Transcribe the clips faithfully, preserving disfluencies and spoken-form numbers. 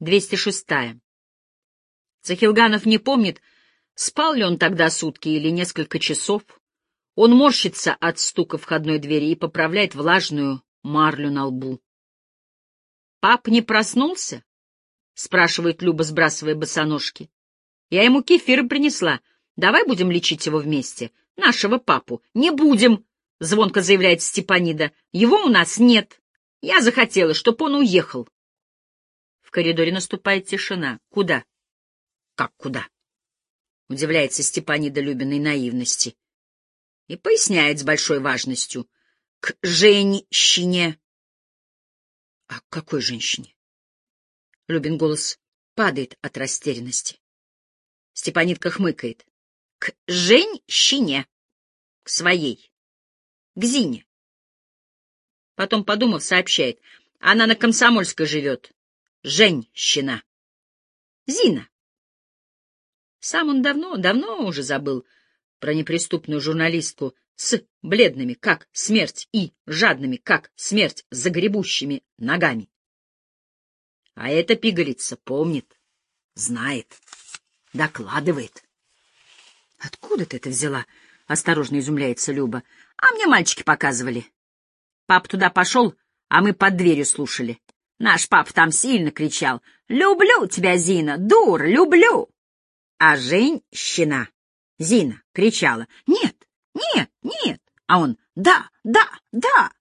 двести шестая. Цахилганов не помнит, спал ли он тогда сутки или несколько часов. Он морщится от стука входной двери и поправляет влажную марлю на лбу. — Пап не проснулся? — спрашивает Люба, сбрасывая босоножки. — Я ему кефир принесла. Давай будем лечить его вместе. Нашего папу. — Не будем, — звонко заявляет Степанида. — Его у нас нет. Я захотела, чтоб он уехал. В коридоре наступает тишина. — Куда? — Как куда? — удивляется Степанида Любиной наивности. И поясняет с большой важностью. — К женщине. — А к какой женщине? Любин голос падает от растерянности. Степанидка хмыкает. — К женщине. К своей. К Зине. Потом, подумав, сообщает. Она на Комсомольской живет. Женщина. Зина. Сам он давно, давно уже забыл про неприступную журналистку с бледными, как смерть, и жадными, как смерть, загребущими ногами. А эта пигалица помнит, знает, докладывает. — Откуда ты это взяла? — осторожно изумляется Люба. — А мне мальчики показывали. Пап туда пошел, а мы под дверью слушали. Наш пап там сильно кричал: «Люблю тебя, Зина, дура, люблю!» А женщина, Зина, кричала: «Нет, нет, нет!» А он: «Да, да, да!»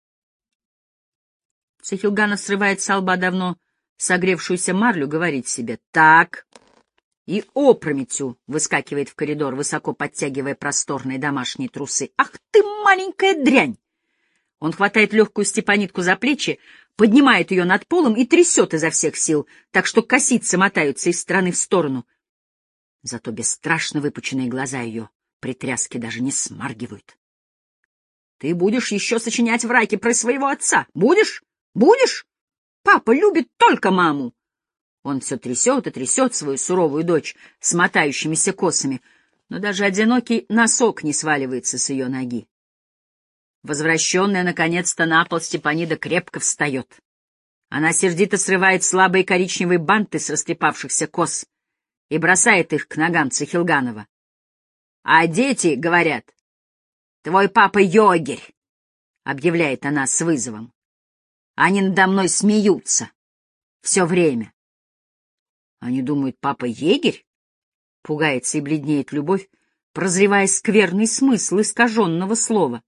Цахилганов срывает с лба давно согревшуюся марлю, говорит себе: «Так!» И опрометью выскакивает в коридор, высоко подтягивая просторные домашние трусы. «Ах ты, маленькая дрянь!» Он хватает легкую Степанидку за плечи, поднимает ее над полом и трясет изо всех сил, так что косицы мотаются из стороны в сторону. Зато бесстрашно выпученные глаза ее при тряске даже не смаргивают. — Ты будешь еще сочинять враки про своего отца? Будешь? Будешь? Папа любит только маму. Он все трясет и трясет свою суровую дочь с мотающимися косами, но даже одинокий носок не сваливается с ее ноги. Возвращенная, наконец-то, на пол, Степанида крепко встает. Она сердито срывает слабые коричневые банты с растрепавшихся кос и бросает их к ногам Цахилганова. — А дети говорят: «Твой папа егерь», — объявляет она с вызовом. Они надо мной смеются. Все время. Они думают, папа егерь? Пугается и бледнеет Любовь, прозревая скверный смысл искаженного слова.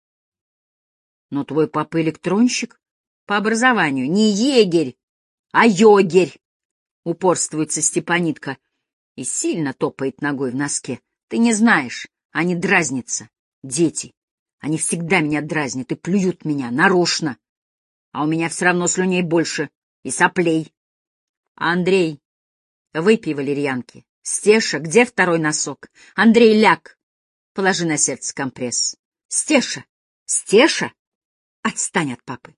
Но твой папа электронщик по образованию. Не егерь, а йогерь, упорствуется Степанидка и сильно топает ногой в носке. Ты не знаешь, они дразнятся, дети. Они всегда меня дразнят и плюют меня нарочно. А у меня все равно слюней больше и соплей. А Андрей, выпей валерьянки. Стеша, где второй носок? Андрей, ляг. Положи на сердце компресс. Стеша, Стеша, отстань от папы.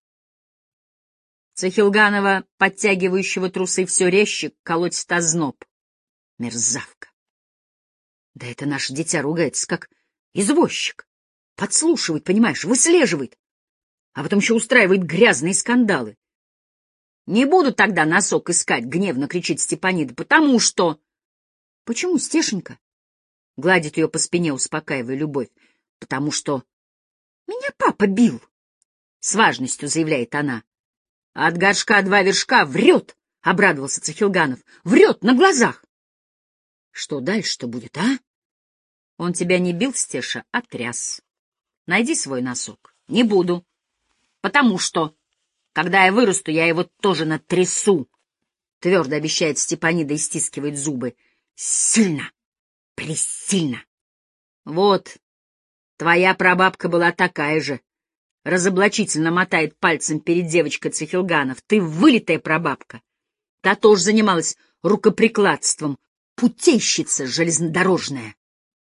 Цахилганова, подтягивающего трусы все резче, колотит озноб. Мерзавка. Да это наше дитя ругается, как извозчик. Подслушивает, понимаешь, выслеживает. А потом еще устраивает грязные скандалы. Не буду тогда носок искать, гневно кричит Степанида, потому что... Почему, Стешенька? Гладит ее по спине, успокаивая Любовь. Потому что... Меня папа бил. С важностью заявляет она. От горшка два вершка врет, обрадовался Цахилганов. Врет на глазах. Что дальше-то будет, а? Он тебя не бил, Стеша, а тряс. Найди свой носок. Не буду. Потому что, когда я вырасту, я его тоже натрясу, твердо обещает Степанида и стискивает зубы. Сильно, пресильно. Вот, твоя прабабка была такая же. Разоблачительно мотает пальцем перед девочкой Цахилганов. Ты вылитая прабабка. Та тоже занималась рукоприкладством. Путейщица железнодорожная.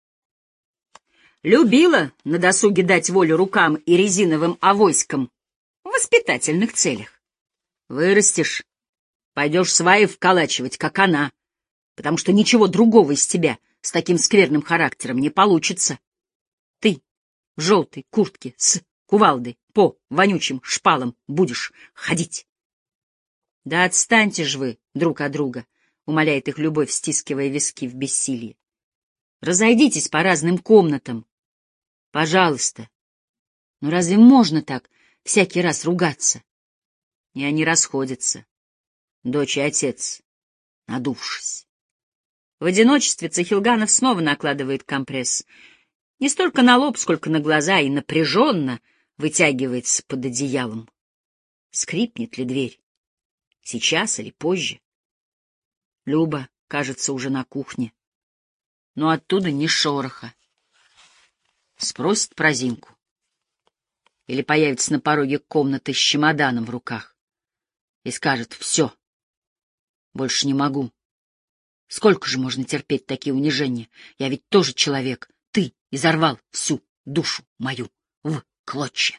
Любила на досуге дать волю рукам и резиновым авоськам в воспитательных целях. Вырастешь, пойдешь сваи вколачивать, как она, потому что ничего другого из тебя с таким скверным характером не получится. Ты в желтой куртке с кувалдой по вонючим шпалам будешь ходить. Да отстаньте ж вы друг от друга, умоляет их любовь, стискивая виски в бессилии. Разойдитесь по разным комнатам. Пожалуйста. Ну разве можно так всякий раз ругаться? И они расходятся, дочь и отец, надувшись. В одиночестве Цахилганов снова накладывает компресс. Не столько на лоб, сколько на глаза, и напряженно вытягивается под одеялом. Скрипнет ли дверь? Сейчас или позже? Люба, кажется, уже на кухне. Но оттуда ни шороха. Спросит про Зинку. Или появится на пороге комнаты с чемоданом в руках и скажет: «Все, больше не могу. Сколько же можно терпеть такие унижения? Я ведь тоже человек. Ты изорвал всю душу мою в клочья».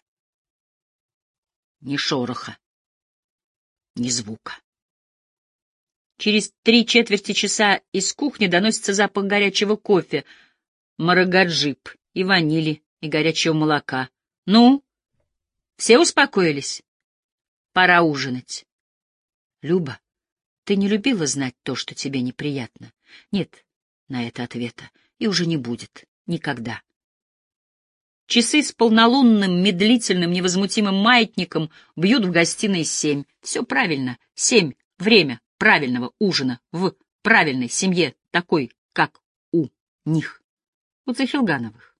Ни шороха, ни звука. Через три четверти часа из кухни доносится запах горячего кофе, марагаджип и ванили, и горячего молока. Ну, все успокоились? Пора ужинать. Люба, ты не любила знать то, что тебе неприятно? Нет на это ответа, и уже не будет. Никогда. Часы с полнолунным, медлительным, невозмутимым маятником бьют в гостиной семь. Все правильно. Семь. Время правильного ужина в правильной семье, такой, как у них, у Цахилгановых.